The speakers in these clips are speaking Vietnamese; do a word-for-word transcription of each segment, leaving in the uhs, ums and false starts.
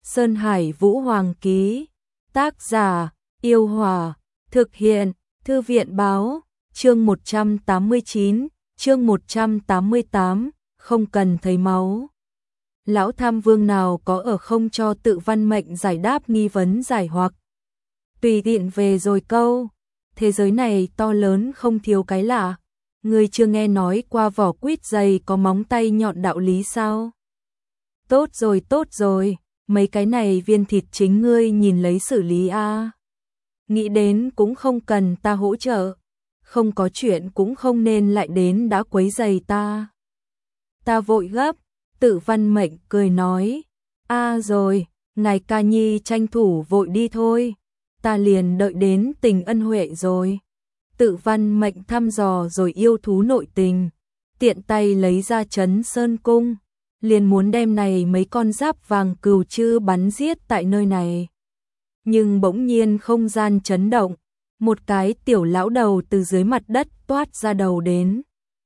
Sơn Hải Vũ Hoàng ký. Tác giả, Yêu Hòa. Thực hiện, Thư viện Báo. Chương một trăm tám mươi chín, chương một trăm tám mươi tám, không cần thấy máu. Lão tham vương nào có ở không cho Tự Văn Mệnh giải đáp nghi vấn giải hoặc. Tùy tiện về rồi câu. Thế giới này to lớn không thiếu cái lạ. Người chưa nghe nói qua vỏ quýt dày có móng tay nhọn đạo lý sao? Tốt rồi tốt rồi, mấy cái này viên thịt chính ngươi nhìn lấy xử lý a. Nghĩ đến cũng không cần ta hỗ trợ. Không có chuyện cũng không nên lại đến đã quấy rầy ta. Ta vội gấp, Tự Văn Mệnh cười nói. A rồi, ngài ca nhi tranh thủ vội đi thôi. Ta liền đợi đến tình ân huệ rồi. Tự Văn Mệnh thăm dò rồi yêu thú nội tình. Tiện tay lấy ra Trấn Sơn Cung. Liền muốn đem này mấy con giáp vàng cừu chư bắn giết tại nơi này. Nhưng bỗng nhiên không gian chấn động. Một cái tiểu lão đầu từ dưới mặt đất toát ra đầu đến.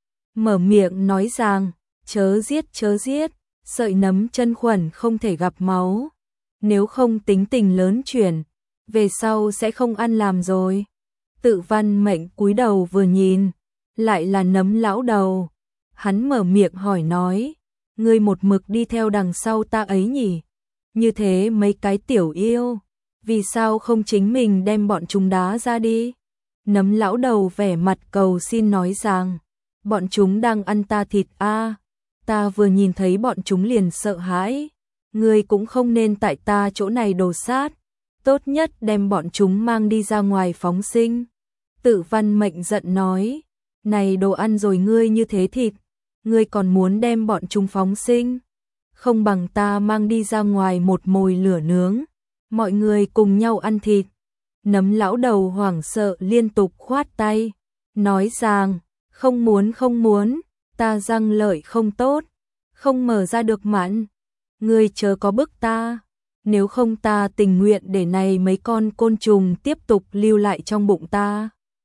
Mở miệng nói rằng, chớ giết chớ giết, sợi nấm chân khuẩn không thể gặp máu. Nếu không tính tình lớn chuyển, về sau sẽ không ăn làm rồi. Tự Văn Mệnh cúi đầu vừa nhìn, lại là nấm lão đầu. Hắn mở miệng hỏi nói, ngươi một mực đi theo đằng sau ta ấy nhỉ? Như thế mấy cái tiểu yêu, vì sao không chính mình đem bọn chúng đá ra đi? Nấm lão đầu vẻ mặt cầu xin nói rằng, bọn chúng đang ăn ta thịt a, ta vừa nhìn thấy bọn chúng liền sợ hãi, ngươi cũng không nên tại ta chỗ này đồ sát, tốt nhất đem bọn chúng mang đi ra ngoài phóng sinh. Tự Văn Mệnh giận nói, này đồ ăn rồi ngươi như thế thịt, ngươi còn muốn đem bọn chúng phóng sinh, không bằng ta mang đi ra ngoài một mồi lửa nướng, mọi người cùng nhau ăn thịt. Nấm lão đầu hoảng sợ liên tục khoát tay, nói rằng, không muốn không muốn, ta răng lợi không tốt, không mở ra được mãn, ngươi chớ có bức ta, nếu không ta tình nguyện để này mấy con côn trùng tiếp tục lưu lại trong bụng ta.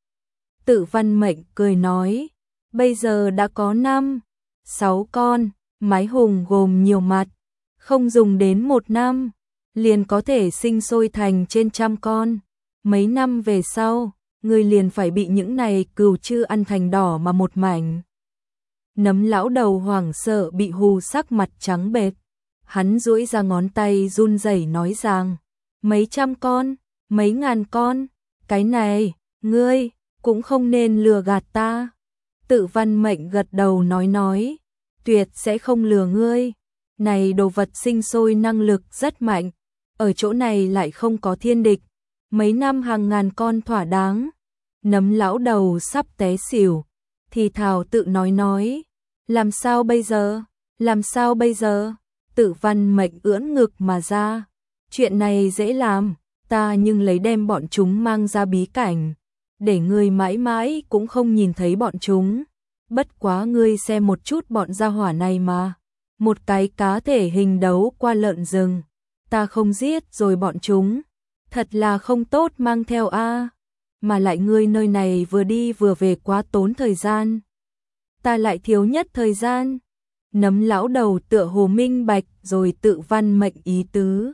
Tự Văn Mệnh cười nói, bây giờ đã có năm, sáu con, mái hùng gồm nhiều mặt, không dùng đến một năm, liền có thể sinh sôi thành trên trăm con. Mấy năm về sau, ngươi liền phải bị những này cừu chư ăn thành đỏ mà một mảnh. Nấm lão đầu hoảng sợ bị hù sắc mặt trắng bệch. Hắn duỗi ra ngón tay run rẩy nói rằng, mấy trăm con, mấy ngàn con, cái này, ngươi, cũng không nên lừa gạt ta. Tự Văn Mệnh gật đầu nói nói, tuyệt sẽ không lừa ngươi. Này đồ vật sinh sôi năng lực rất mạnh, ở chỗ này lại không có thiên địch. Mấy năm hàng ngàn con thỏa đáng. Nấm lão đầu sắp té xỉu, thì thào tự nói nói, làm sao bây giờ, làm sao bây giờ? Tự Văn Mệnh ưỡn ngực mà ra, chuyện này dễ làm, ta nhưng lấy đem bọn chúng mang ra bí cảnh, để ngươi mãi mãi cũng không nhìn thấy bọn chúng. Bất quá ngươi xem một chút bọn gia hỏa này mà, một cái cá thể hình đấu qua lợn rừng, ta không giết rồi bọn chúng, thật là không tốt mang theo a. Mà lại ngươi nơi này vừa đi vừa về quá tốn thời gian, ta lại thiếu nhất thời gian. Nấm lão đầu tựa hồ minh bạch rồi Tự Văn Mệnh ý tứ.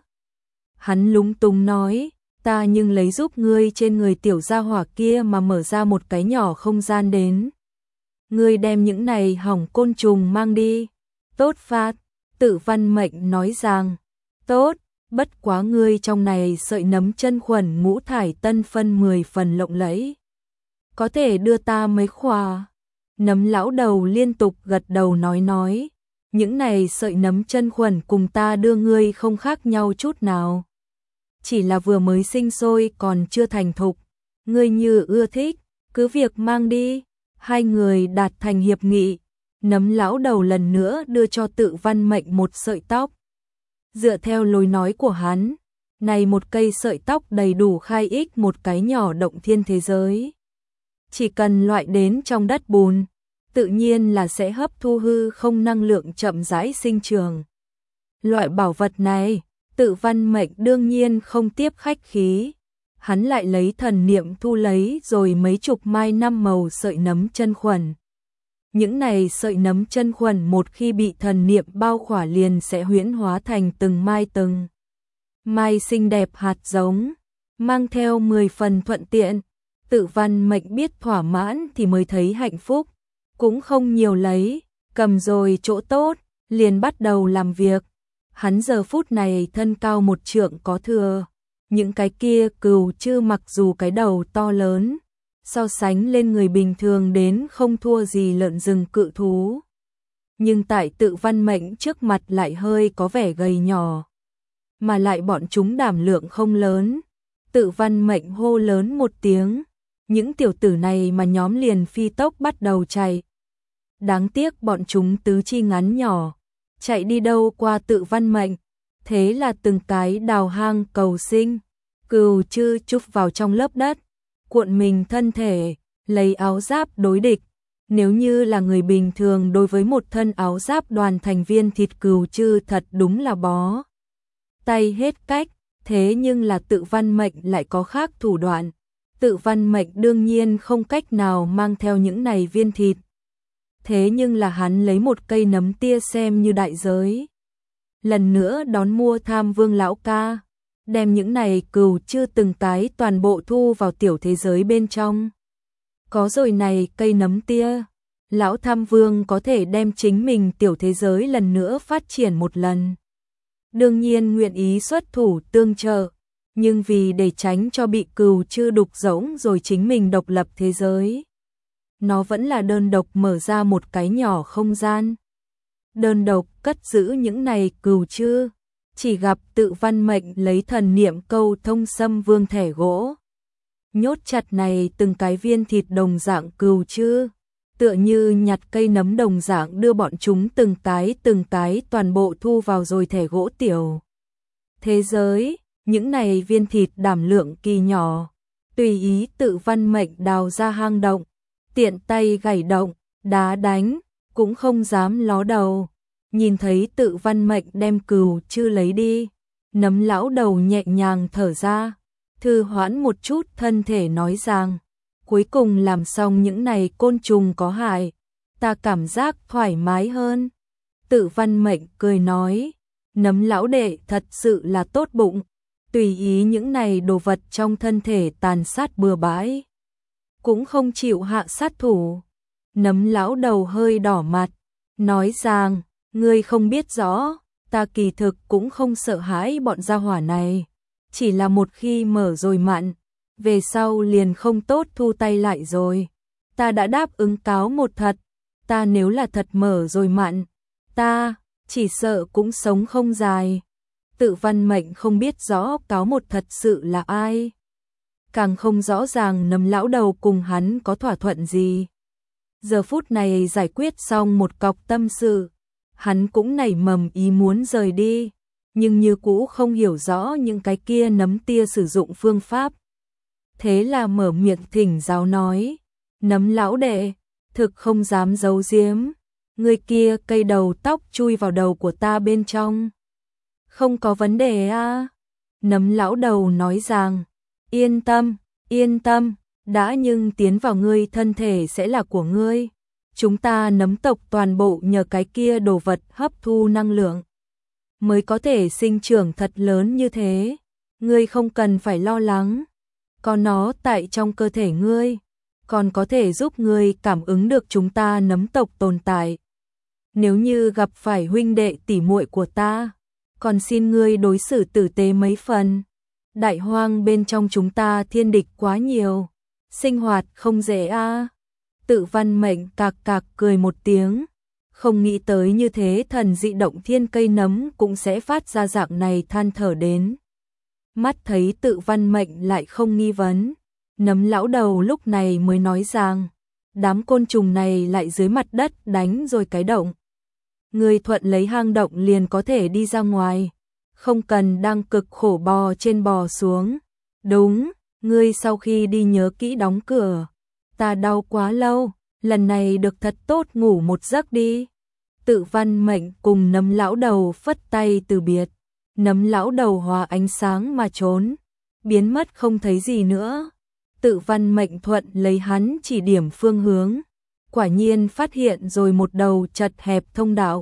Hắn lúng túng nói, ta nhưng lấy giúp ngươi trên người tiểu gia hỏa kia mà mở ra một cái nhỏ không gian đến. Ngươi đem những này hỏng côn trùng mang đi. Tốt phạt. Tự Văn Mệnh nói rằng, tốt, bất quá ngươi trong này sợi nấm chân khuẩn ngũ thải tân phân mười phần lộng lẫy. Có thể đưa ta mấy khỏa. Nấm lão đầu liên tục gật đầu nói nói, những này sợi nấm chân khuẩn cùng ta đưa ngươi không khác nhau chút nào. Chỉ là vừa mới sinh sôi còn chưa thành thục, ngươi như ưa thích, cứ việc mang đi. Hai người đạt thành hiệp nghị, nấm lão đầu lần nữa đưa cho Tự Văn Mệnh một sợi tóc. Dựa theo lối nói của hắn, này một cây sợi tóc đầy đủ khai ích một cái nhỏ động thiên thế giới. Chỉ cần loại đến trong đất bùn, tự nhiên là sẽ hấp thu hư không năng lượng chậm rãi sinh trường. Loại bảo vật này, Tự Văn Mệnh đương nhiên không tiếp khách khí. Hắn lại lấy thần niệm thu lấy rồi mấy chục mai năm màu sợi nấm chân khuẩn. Những này sợi nấm chân khuẩn một khi bị thần niệm bao khỏa liền sẽ huyễn hóa thành từng mai từng mai xinh đẹp hạt giống, mang theo mười phần thuận tiện. Tự Văn Mệnh biết thỏa mãn thì mới thấy hạnh phúc, cũng không nhiều lấy, cầm rồi chỗ tốt, liền bắt đầu làm việc. Hắn giờ phút này thân cao một trượng có thừa, những cái kia cừu chư mặc dù cái đầu to lớn, so sánh lên người bình thường đến không thua gì lợn rừng cự thú. Nhưng tại Tự Văn Mệnh trước mặt lại hơi có vẻ gầy nhỏ, mà lại bọn chúng đảm lượng không lớn. Tự Văn Mệnh hô lớn một tiếng, những tiểu tử này mà nhóm liền phi tốc bắt đầu chạy. Đáng tiếc bọn chúng tứ chi ngắn nhỏ, chạy đi đâu qua Tự Văn Mệnh, thế là từng cái đào hang cầu sinh. Cừu chư chúc vào trong lớp đất, cuộn mình thân thể, lấy áo giáp đối địch. Nếu như là người bình thường đối với một thân áo giáp đoàn thành viên thịt cừu chư thật đúng là bó tay hết cách, thế nhưng là Tự Văn Mệnh lại có khác thủ đoạn. Tự Văn Mệnh đương nhiên không cách nào mang theo những này viên thịt. Thế nhưng là hắn lấy một cây nấm tia xem như đại giới. Lần nữa đón mua Tham Vương lão ca, đem những này cừu chưa từng cái toàn bộ thu vào tiểu thế giới bên trong. Có rồi này cây nấm tia, lão Tham Vương có thể đem chính mình tiểu thế giới lần nữa phát triển một lần. Đương nhiên nguyện ý xuất thủ tương trợ, nhưng vì để tránh cho bị cừu chư đục rỗng rồi chính mình độc lập thế giới, nó vẫn là đơn độc mở ra một cái nhỏ không gian. Đơn độc cất giữ những này cừu chư, chỉ gặp Tự Văn Mệnh lấy thần niệm câu thông xâm vương thẻ gỗ. Nhốt chặt này từng cái viên thịt đồng dạng cừu chư, tựa như nhặt cây nấm đồng dạng đưa bọn chúng từng cái từng cái toàn bộ thu vào rồi thẻ gỗ tiểu thế giới. Những này viên thịt đảm lượng kỳ nhỏ, tùy ý Tự Văn Mệnh đào ra hang động, tiện tay gảy động, đá đánh, cũng không dám ló đầu. Nhìn thấy Tự Văn Mệnh đem cừu chư lấy đi, Nấm lão đầu nhẹ nhàng thở ra, thư hoãn một chút thân thể nói rằng, cuối cùng làm xong những này côn trùng có hại, ta cảm giác thoải mái hơn. Tự Văn Mệnh cười nói, Nấm lão đệ thật sự là tốt bụng, tùy ý những này đồ vật trong thân thể tàn sát bừa bãi, cũng không chịu hạ sát thủ. Nấm lão đầu hơi đỏ mặt, nói rằng, ngươi không biết rõ, ta kỳ thực cũng không sợ hãi bọn gia hỏa này, chỉ là một khi mở rồi mặn, về sau liền không tốt thu tay lại rồi. Ta đã đáp ứng cáo một thật, ta nếu là thật mở rồi mặn, ta chỉ sợ cũng sống không dài. Tự Văn Mệnh không biết rõ cáo một thật sự là ai, càng không rõ ràng Nấm lão đầu cùng hắn có thỏa thuận gì. Giờ phút này giải quyết xong một cọc tâm sự, hắn cũng nảy mầm ý muốn rời đi, nhưng như cũ không hiểu rõ những cái kia nấm tia sử dụng phương pháp. Thế là mở miệng thỉnh giáo nói, Nấm lão đệ, thực không dám giấu giếm, người kia cây đầu tóc chui vào đầu của ta bên trong. Không có vấn đề à? Nấm lão đầu nói rằng, yên tâm, yên tâm, đã nhưng tiến vào ngươi thân thể sẽ là của ngươi. Chúng ta nấm tộc toàn bộ nhờ cái kia đồ vật hấp thu năng lượng, mới có thể sinh trưởng thật lớn như thế. Ngươi không cần phải lo lắng, có nó tại trong cơ thể ngươi, còn có thể giúp ngươi cảm ứng được chúng ta nấm tộc tồn tại. Nếu như gặp phải huynh đệ tỷ muội của ta, còn xin ngươi đối xử tử tế mấy phần. Đại hoang bên trong chúng ta thiên địch quá nhiều, sinh hoạt không dễ a. À. Tự Văn Mệnh cạc cạc cười một tiếng, không nghĩ tới như thế thần dị động thiên cây nấm cũng sẽ phát ra dạng này than thở đến. Mắt thấy Tự Văn Mệnh lại không nghi vấn, Nấm lão đầu lúc này mới nói rằng, đám côn trùng này lại dưới mặt đất đánh rồi cái động. Người thuận lấy hang động liền có thể đi ra ngoài, không cần đang cực khổ bò trên bò xuống. Đúng, ngươi sau khi đi nhớ kỹ đóng cửa. Ta đau quá lâu, lần này được thật tốt ngủ một giấc đi. Tự Văn Mệnh cùng Nấm lão đầu phất tay từ biệt. Nấm lão đầu hòa ánh sáng mà trốn, biến mất không thấy gì nữa. Tự Văn Mệnh thuận lấy hắn chỉ điểm phương hướng, quả nhiên phát hiện rồi một đầu chật hẹp thông đạo,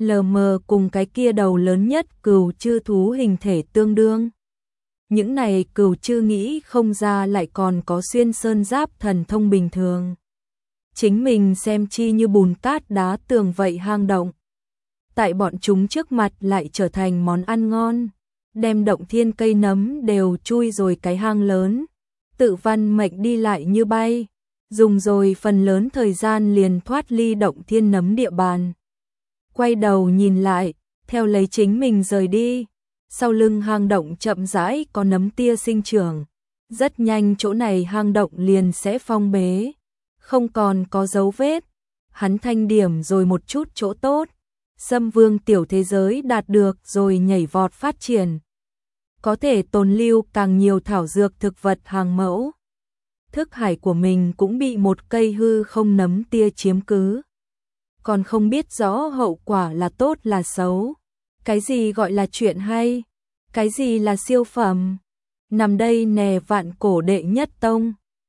lờ mờ cùng cái kia đầu lớn nhất cừu chư thú hình thể tương đương. Những này cừu chư nghĩ không ra lại còn có xuyên sơn giáp thần thông bình thường. Chính mình xem chi như bùn cát đá tường vậy hang động. Tại bọn chúng trước mặt lại trở thành món ăn ngon, đem động thiên cây nấm đều chui rồi cái hang lớn. Tự văn mệnh đi lại như bay, dùng rồi phần lớn thời gian liền thoát ly động thiên nấm địa bàn. Quay đầu nhìn lại, theo lấy chính mình rời đi, sau lưng hang động chậm rãi có nấm tia sinh trưởng. Rất nhanh chỗ này hang động liền sẽ phong bế, không còn có dấu vết. Hắn thanh điểm rồi một chút chỗ tốt, Sâm Vương tiểu thế giới đạt được rồi nhảy vọt phát triển. Có thể tồn lưu càng nhiều thảo dược thực vật hàng mẫu. Thức hải của mình cũng bị một cây hư không nấm tia chiếm cứ. Còn không biết rõ hậu quả là tốt là xấu. Cái gì gọi là chuyện hay? Cái gì là siêu phẩm? Nằm đây nè vạn cổ đệ nhất tông.